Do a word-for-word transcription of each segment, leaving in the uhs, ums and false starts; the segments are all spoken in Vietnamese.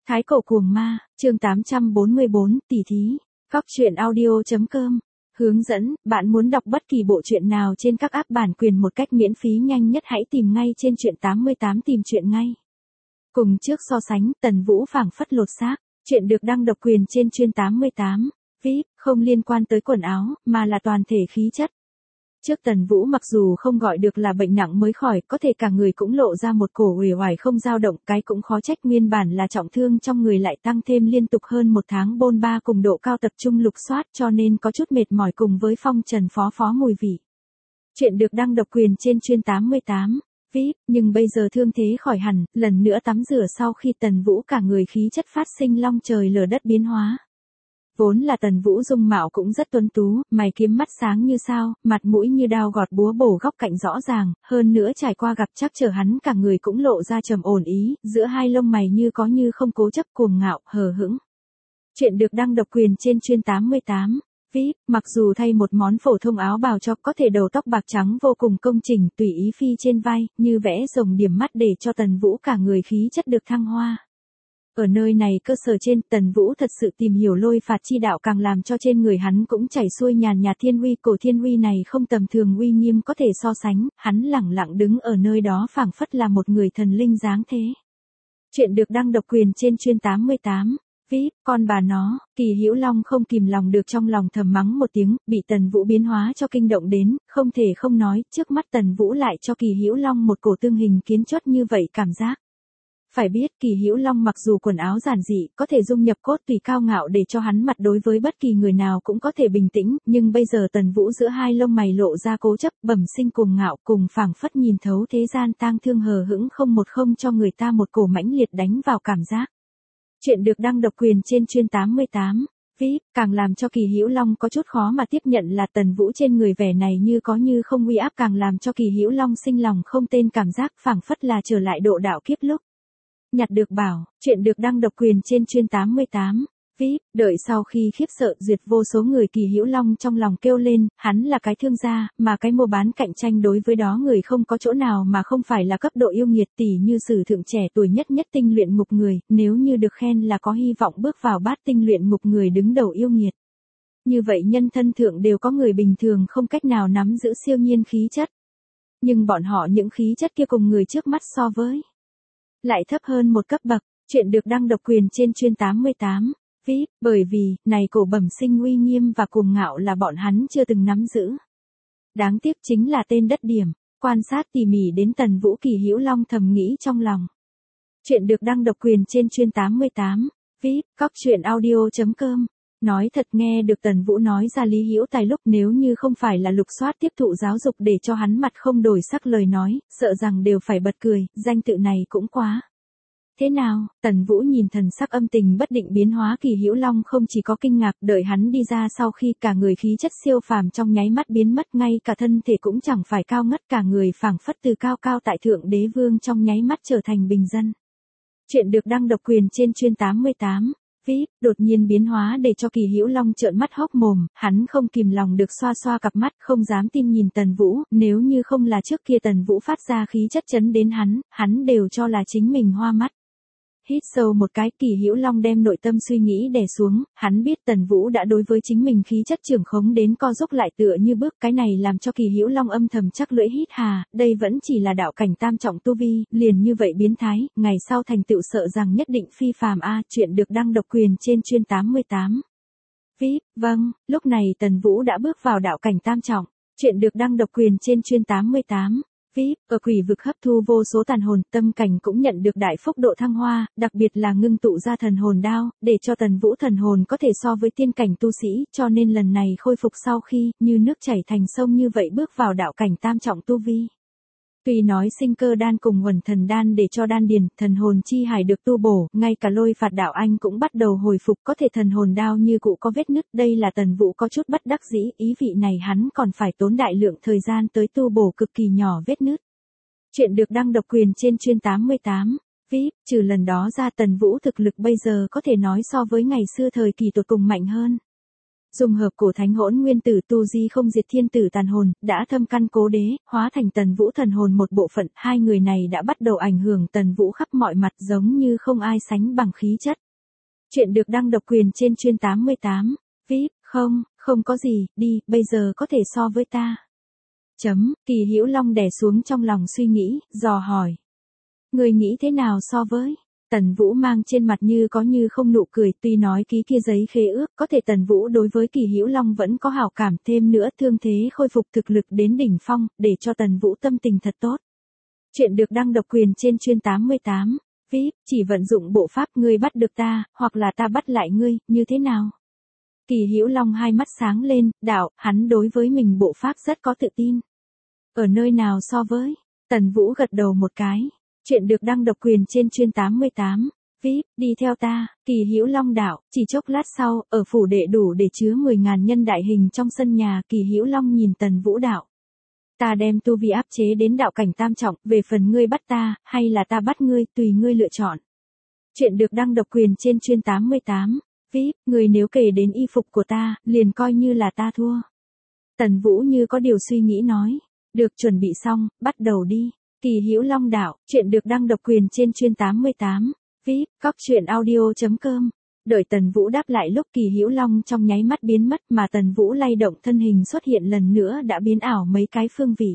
Thái cổ cuồng ma, chương tám trăm bốn mươi bốn, tỷ thí. Góc truyện audio chấm com. Hướng dẫn, bạn muốn đọc bất kỳ bộ truyện nào trên các app bản quyền một cách miễn phí nhanh nhất hãy tìm ngay trên truyện tám mươi tám tìm truyện ngay. Cùng trước so sánh, Tần Vũ phảng phất lột xác, chuyện được đăng độc quyền trên chuyên tám mươi tám. vê i pê, không liên quan tới quần áo, mà là toàn thể khí chất. Trước Tần Vũ mặc dù không gọi được là bệnh nặng mới khỏi, có thể cả người cũng lộ ra một cổ uể oải không dao động, cái cũng khó trách nguyên bản là trọng thương trong người lại tăng thêm liên tục hơn một tháng bôn ba cùng độ cao tập trung lục soát cho nên có chút mệt mỏi cùng với phong trần phó phó mùi vị. Chuyện được đăng độc quyền trên chuyên tám mươi tám. vê i pê, nhưng bây giờ thương thế khỏi hẳn, lần nữa tắm rửa sau khi Tần Vũ cả người khí chất phát sinh long trời lở đất biến hóa. Vốn là Tần Vũ dung mạo cũng rất tuấn tú, mày kiếm mắt sáng như sao, mặt mũi như đao gọt búa bổ góc cạnh rõ ràng, hơn nữa trải qua gặp trắc trở hắn cả người cũng lộ ra trầm ổn ý, giữa hai lông mày như có như không cố chấp cuồng ngạo, hờ hững. Chuyện được đăng độc quyền trên chuyên tám mươi tám. vê i pê, mặc dù thay một món phổ thông áo bào cho có thể đầu tóc bạc trắng vô cùng công chỉnh, tùy ý phi trên vai, như vẽ rồng điểm mắt để cho Tần Vũ cả người khí chất được thăng hoa. Ở nơi này cơ sở trên, Tần Vũ thật sự tìm hiểu lôi phạt chi đạo càng làm cho trên người hắn cũng chảy xuôi nhàn nhạt thiên uy, cổ thiên uy này không tầm thường uy nghiêm có thể so sánh, hắn lẳng lặng đứng ở nơi đó phảng phất là một người thần linh dáng thế. Chuyện được đăng độc quyền trên chuyên tám mươi tám. vê i pê, con bà nó, Kỳ Hữu Long không kìm lòng được trong lòng thầm mắng một tiếng, bị Tần Vũ biến hóa cho kinh động đến, không thể không nói, trước mắt Tần Vũ lại cho Kỳ Hữu Long một cổ tương hình kiến chốt như vậy cảm giác. Phải biết Kỳ Hữu Long mặc dù quần áo giản dị, có thể dung nhập cốt tùy cao ngạo để cho hắn mặt đối với bất kỳ người nào cũng có thể bình tĩnh, nhưng bây giờ Tần Vũ giữa hai lông mày lộ ra cố chấp, bẩm sinh cuồng ngạo cùng phảng phất nhìn thấu thế gian tang thương hờ hững không một không cho người ta một cổ mãnh liệt đánh vào cảm giác. Chuyện được đăng độc quyền trên chuyên tám mươi tám. vê i pê, càng làm cho Kỳ Hữu Long có chút khó mà tiếp nhận là Tần Vũ trên người vẻ này như có như không uy áp càng làm cho Kỳ Hữu Long sinh lòng không tên cảm giác phảng phất là trở lại độ đạo kiếp lúc. Nhặt được bảo, chuyện được đăng độc quyền trên chuyên tám mươi tám. vê i pê, đợi sau khi khiếp sợ duyệt vô số người Kỳ Hữu Long trong lòng kêu lên, hắn là cái thương gia, mà cái mua bán cạnh tranh đối với đó người không có chỗ nào mà không phải là cấp độ yêu nghiệt tỷ như sử thượng trẻ tuổi nhất nhất tinh luyện ngục người, nếu như được khen là có hy vọng bước vào bát tinh luyện ngục người đứng đầu yêu nghiệt. Như vậy nhân thân thượng đều có người bình thường không cách nào nắm giữ siêu nhiên khí chất. Nhưng bọn họ những khí chất kia cùng người trước mắt so với lại thấp hơn một cấp bậc. Chuyện được đăng độc quyền trên chuyên tám mươi tám. vê i pê, bởi vì, này cổ bẩm sinh uy nghiêm và cuồng ngạo là bọn hắn chưa từng nắm giữ. Đáng tiếc chính là tên đất điểm, quan sát tỉ mỉ đến Tần Vũ Kỳ Hữu Long thầm nghĩ trong lòng. Chuyện được đăng độc quyền trên chuyên tám mươi tám. vê i pê, góc truyện audio chấm com. Nói thật nghe được Tần Vũ nói ra Lý Hữu Tài lúc nếu như không phải là lục soát tiếp thụ giáo dục để cho hắn mặt không đổi sắc lời nói, sợ rằng đều phải bật cười, danh tự này cũng quá. Thế nào, Tần Vũ nhìn thần sắc âm tình bất định biến hóa Kỳ Hữu Long không chỉ có kinh ngạc, đợi hắn đi ra sau khi cả người khí chất siêu phàm trong nháy mắt biến mất, ngay cả thân thể cũng chẳng phải cao ngất, cả người phảng phất từ cao cao tại thượng đế vương trong nháy mắt trở thành bình dân. Chuyện được đăng độc quyền trên chuyên tám mươi tám. vê i pê, đột nhiên biến hóa để cho Kỳ Hữu Long trợn mắt hốc mồm, hắn không kìm lòng được xoa xoa cặp mắt, không dám tin nhìn Tần Vũ, nếu như không là trước kia Tần Vũ phát ra khí chất chấn đến hắn, hắn đều cho là chính mình hoa mắt. Hít sâu một cái, Kỳ Hữu Long đem nội tâm suy nghĩ đè xuống, hắn biết Tần Vũ đã đối với chính mình khí chất trưởng khống đến co giúp lại tựa như bước, cái này làm cho Kỳ Hữu Long âm thầm chắc lưỡi hít hà, đây vẫn chỉ là đạo cảnh tam trọng tu vi, liền như vậy biến thái, ngày sau thành tựu sợ rằng nhất định phi phàm a. Chuyện được đăng độc quyền trên chuyên tám mươi tám. vê i pê, vâng, lúc này Tần Vũ đã bước vào đạo cảnh tam trọng, chuyện được đăng độc quyền trên chuyên tám mươi tám. vê i pê, ở quỷ vực hấp thu vô số tàn hồn, tâm cảnh cũng nhận được đại phúc độ thăng hoa, đặc biệt là ngưng tụ ra thần hồn đao, để cho Tần Vũ thần hồn có thể so với tiên cảnh tu sĩ, cho nên lần này khôi phục sau khi, như nước chảy thành sông như vậy bước vào đạo cảnh tam trọng tu vi. Tuy nói sinh cơ đan cùng huẩn thần đan để cho đan điền, thần hồn chi hải được tu bổ, ngay cả lôi phạt đạo anh cũng bắt đầu hồi phục, có thể thần hồn đao như cũ có vết nứt, đây là Tần Vũ có chút bất đắc dĩ, ý vị này hắn còn phải tốn đại lượng thời gian tới tu bổ cực kỳ nhỏ vết nứt. Chuyện được đăng độc quyền trên chuyên tám mươi tám. vê i pê, trừ lần đó ra Tần Vũ thực lực bây giờ có thể nói so với ngày xưa thời kỳ tột cùng mạnh hơn. Dùng hợp cổ thánh hỗn nguyên tử tu di không diệt thiên tử tàn hồn, đã thâm căn cố đế, hóa thành Tần Vũ thần hồn một bộ phận, hai người này đã bắt đầu ảnh hưởng Tần Vũ khắp mọi mặt giống như không ai sánh bằng khí chất. Chuyện được đăng độc quyền trên chuyên tám mươi tám. vê i pê, không, không có gì, đi, bây giờ có thể so với ta. Chấm, Kỳ Hữu Long đè xuống trong lòng suy nghĩ, dò hỏi. Người nghĩ thế nào so với? Tần Vũ mang trên mặt như có như không nụ cười, tuy nói ký kia giấy khế ước, có thể Tần Vũ đối với Kỳ Hữu Long vẫn có hảo cảm, thêm nữa thương thế khôi phục thực lực đến đỉnh phong, để cho Tần Vũ tâm tình thật tốt. Chuyện được đăng độc quyền trên chuyên tám mươi tám. vê i pê, chỉ vận dụng bộ pháp ngươi bắt được ta, hoặc là ta bắt lại ngươi, như thế nào? Kỳ Hữu Long hai mắt sáng lên, đạo, hắn đối với mình bộ pháp rất có tự tin. Ở nơi nào so với? Tần Vũ gật đầu một cái. Chuyện được đăng độc quyền trên chuyên tám mươi tám. vê i pê, đi theo ta, Kỳ Hữu Long đạo, chỉ chốc lát sau, ở phủ đệ đủ để chứa mười ngàn nhân đại hình trong sân nhà, Kỳ Hữu Long nhìn Tần Vũ đạo. Ta đem tu vi áp chế đến đạo cảnh tam trọng, về phần ngươi bắt ta, hay là ta bắt ngươi, tùy ngươi lựa chọn. Chuyện được đăng độc quyền trên chuyên tám mươi tám. vê i pê, người nếu kể đến y phục của ta, liền coi như là ta thua. Tần Vũ như có điều suy nghĩ nói. Được, chuẩn bị xong, bắt đầu đi. Kỳ Hữu Long đạo, chuyện được đăng độc quyền trên chuyên tám mươi tám. vê i pê, cóc truyện audio chấm com. Đợi Tần Vũ đáp lại lúc Kỳ Hữu Long trong nháy mắt biến mất mà Tần Vũ lay động thân hình xuất hiện lần nữa đã biến ảo mấy cái phương vị.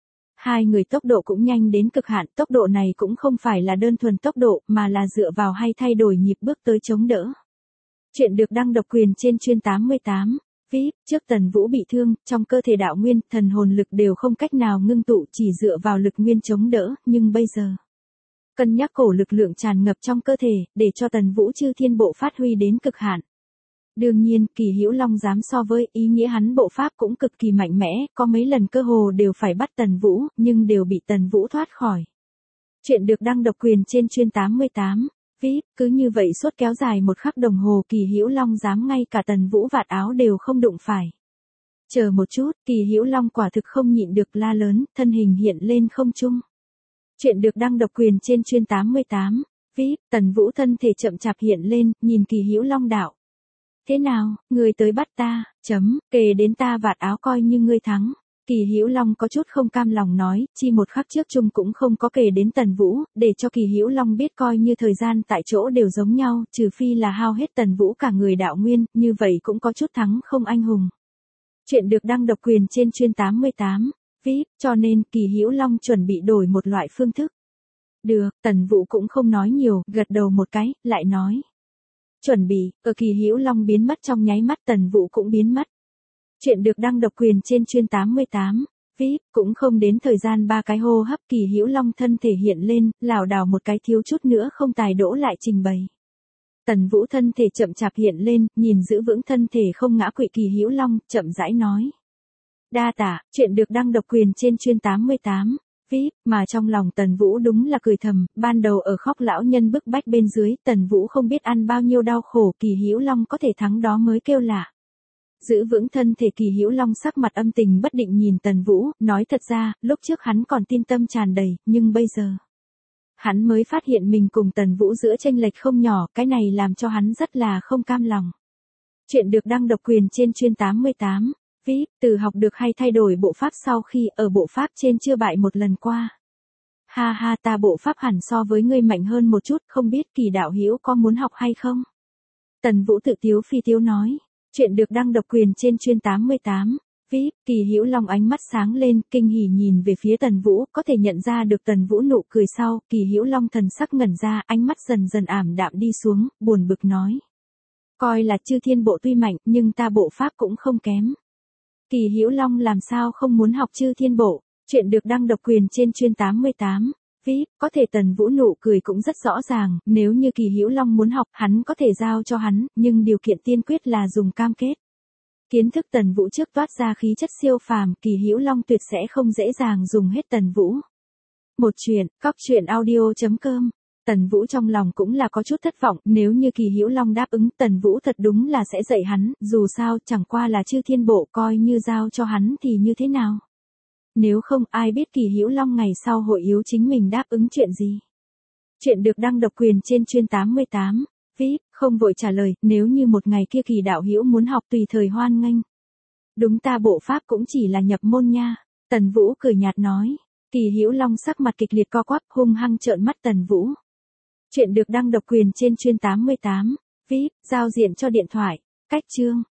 Hai người tốc độ cũng nhanh đến cực hạn, tốc độ này cũng không phải là đơn thuần tốc độ mà là dựa vào hay thay đổi nhịp bước tới chống đỡ. Chuyện được đăng độc quyền trên chuyên tám mươi tám. vê i pê, trước Tần Vũ bị thương, trong cơ thể đạo nguyên, thần hồn lực đều không cách nào ngưng tụ, chỉ dựa vào lực nguyên chống đỡ, nhưng bây giờ cân nhắc cổ lực lượng tràn ngập trong cơ thể, để cho Tần Vũ chư thiên bộ phát huy đến cực hạn. Đương nhiên, Kỳ Hữu Long dám so với, ý nghĩa hắn bộ pháp cũng cực kỳ mạnh mẽ, có mấy lần cơ hồ đều phải bắt Tần Vũ, nhưng đều bị Tần Vũ thoát khỏi. Chuyện được đăng độc quyền trên chuyên tám mươi tám. vê i pê, cứ như vậy suốt kéo dài một khắc đồng hồ, Kỳ Hữu Long dám ngay cả Tần Vũ vạt áo đều không đụng phải. Chờ một chút, Kỳ Hữu Long quả thực không nhịn được la lớn, thân hình hiện lên không trung. Chuyện được đăng độc quyền trên chuyên tám mươi tám. vê i pê, Tần Vũ thân thể chậm chạp hiện lên, nhìn Kỳ Hữu Long đạo. Thế nào, ngươi tới bắt ta, chấm, kề đến ta vạt áo coi như ngươi thắng. Kỳ Hữu Long có chút không cam lòng nói, chi một khắc trước chung cũng không có kề đến Tần Vũ, để cho Kỳ Hữu Long biết coi như thời gian tại chỗ đều giống nhau, trừ phi là hao hết Tần Vũ cả người đạo nguyên, như vậy cũng có chút thắng không anh hùng. Chuyện được đăng độc quyền trên chuyên tám mươi tám. vê i pê, cho nên Kỳ Hữu Long chuẩn bị đổi một loại phương thức. Được, Tần Vũ cũng không nói nhiều, gật đầu một cái, lại nói. Chuẩn bị, ở Kỳ Hữu Long biến mất trong nháy mắt Tần Vũ cũng biến mất. Chuyện được đăng độc quyền trên chuyên tám mươi tám. vê i pê, cũng không đến thời gian ba cái hô hấp Kỳ Hữu Long thân thể hiện lên, lảo đảo một cái thiếu chút nữa không tài đỗ lại trình bày. Tần Vũ thân thể chậm chạp hiện lên, nhìn giữ vững thân thể không ngã quỵ Kỳ Hữu Long, chậm rãi nói. Đa tạ, chuyện được đăng độc quyền trên chuyên tám mươi tám. vê i pê, mà trong lòng Tần Vũ đúng là cười thầm, ban đầu ở khóc lão nhân bức bách bên dưới, Tần Vũ không biết ăn bao nhiêu đau khổ, Kỳ Hữu Long có thể thắng đó mới kêu lạ. Giữ vững thân thể Kỳ Hữu Long sắc mặt âm tình bất định nhìn Tần Vũ, nói thật ra, lúc trước hắn còn tin tâm tràn đầy, nhưng bây giờ hắn mới phát hiện mình cùng Tần Vũ giữa chênh lệch không nhỏ, cái này làm cho hắn rất là không cam lòng. Chuyện được đăng độc quyền trên chuyên tám mươi tám. vê i pê, từ học được hay thay đổi bộ pháp sau khi ở bộ pháp trên chưa bại một lần qua. Ha ha, ta bộ pháp hẳn so với ngươi mạnh hơn một chút, không biết Kỳ đạo hữu có muốn học hay không? Tần Vũ tự tiếu phi tiếu nói. Chuyện được đăng độc quyền trên chuyên tám mươi tám. vê i pê, Kỳ Hữu Long ánh mắt sáng lên, kinh hỉ nhìn về phía Tần Vũ, có thể nhận ra được Tần Vũ nụ cười sau, Kỳ Hữu Long thần sắc ngẩn ra, ánh mắt dần dần ảm đạm đi xuống, buồn bực nói. Coi là chư thiên bộ tuy mạnh, nhưng ta bộ pháp cũng không kém. Kỳ Hữu Long làm sao không muốn học chư thiên bộ? Chuyện được đăng độc quyền trên chuyên tám mươi tám. vê i pê, có thể Tần Vũ nụ cười cũng rất rõ ràng, nếu như Kỳ Hữu Long muốn học, hắn có thể giao cho hắn, nhưng điều kiện tiên quyết là dùng cam kết. Kiến thức Tần Vũ trước toát ra khí chất siêu phàm, Kỳ Hữu Long tuyệt sẽ không dễ dàng dùng hết Tần Vũ. Một chuyện, cóc truyện audio chấm com. Tần Vũ trong lòng cũng là có chút thất vọng, nếu như Kỳ Hữu Long đáp ứng, Tần Vũ thật đúng là sẽ dạy hắn, dù sao chẳng qua là chư thiên bộ, coi như giao cho hắn thì như thế nào. Nếu không, ai biết Kỳ Hữu Long ngày sau hội yếu chính mình đáp ứng chuyện gì. Chuyện được đăng độc quyền trên chuyên tám mươi tám. vê i pê, không vội trả lời, nếu như một ngày kia Kỳ đạo hữu muốn học tùy thời hoan nghênh. Đúng ta bộ pháp cũng chỉ là nhập môn nha. Tần Vũ cười nhạt nói. Kỳ Hữu Long sắc mặt kịch liệt co quắp, hung hăng trợn mắt Tần Vũ. Chuyện được đăng độc quyền trên chuyên tám mươi tám. vê i pê, giao diện cho điện thoại. Cách chương.